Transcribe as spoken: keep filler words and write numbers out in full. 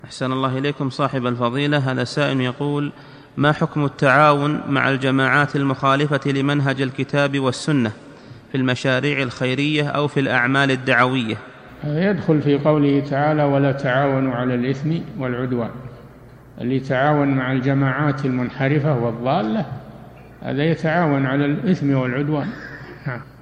أحسن الله إليكم صاحب الفضيلة. هذا سائل يقول: ما حكم التعاون مع الجماعات المخالفة لمنهج الكتاب والسنة في المشاريع الخيرية أو في الأعمال الدعوية؟ يدخل في قوله تعالى: ولا تعاونوا على الإثم والعدوان. اللي يتعاون مع الجماعات المنحرفة والضالة هذا يتعاون على الإثم والعدوان.